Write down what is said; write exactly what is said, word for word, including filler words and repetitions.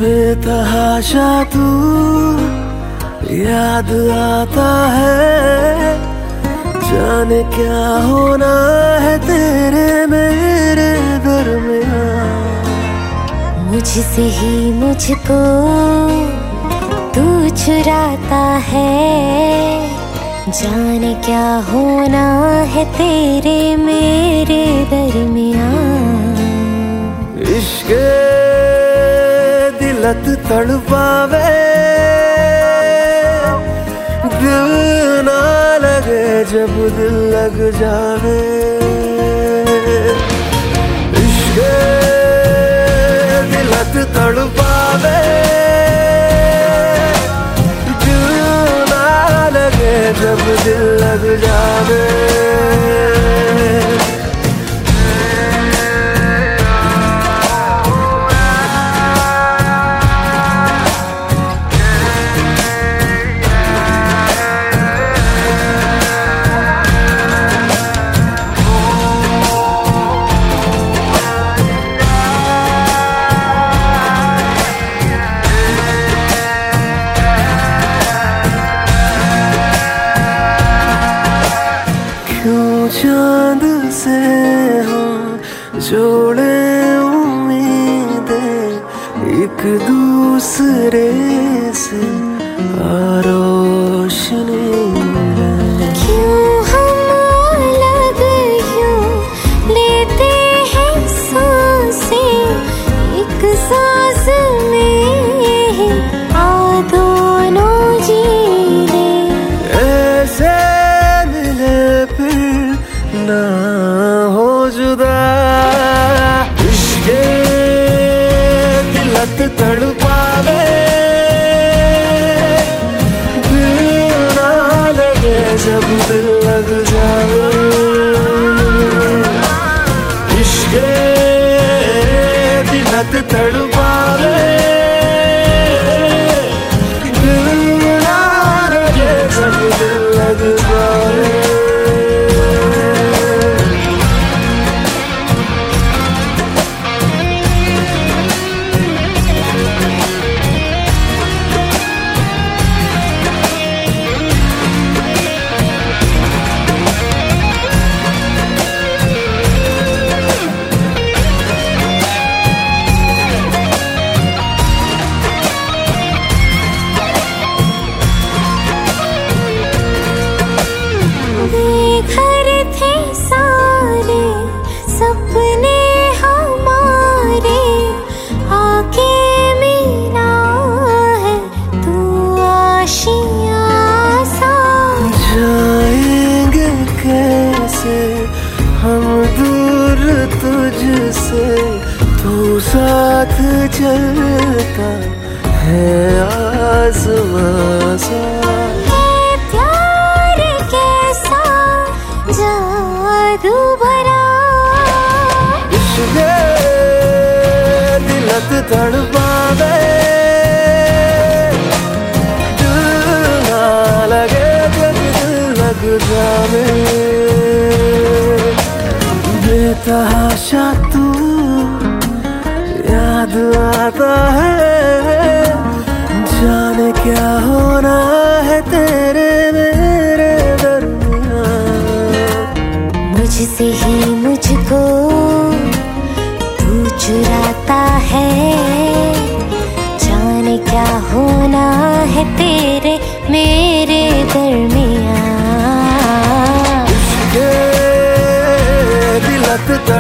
बेतहाशा तू याद आता है, जाने क्या होना है तेरे मेरे दरमियां। मुझसे ही मुझको तू चुराता है, जाने क्या होना है तेरे मेरे दरमियां। इश्क़ दिलत तड़पावे, दिल ना लगे जब दिल लग जावे। इश्क़ दिलत तड़पावे, दिल ना लगे जब दिल लग जावे। चांद से हम जोड़े उम्मीदें, एक दूसरे से रोशनी। क्यों हम अलग यूं लेते हैं सांसें, एक सांस में आ दोनों जी ले। ऐसे मिले फिर ना हो जुदा, इश्क़ दिलत तड़पावे, दिल ना लगे जब दिल लग जावे। इश्क़ दिलत तड़पावे, दिल ना लगे जब दिल लग जावे। घर थे सारे सपने हमारे, आके मिला है तू आशियाँ सा। जाएंगे कैसे हम दूर तुझसे, तू साथ चलता है आसमां सा। जादू भरा इश्क़ दिलत तड़पावे, दिल ना लगे जब दिल लग जावे। बेतहाशा तू याद आता है, जाने क्या होना है तेरे मेरे दरमियां। मुझसे ही मुझको तू चुराता है, जाने क्या होना है तेरे मेरे दरमियां। इश्क़ दिलत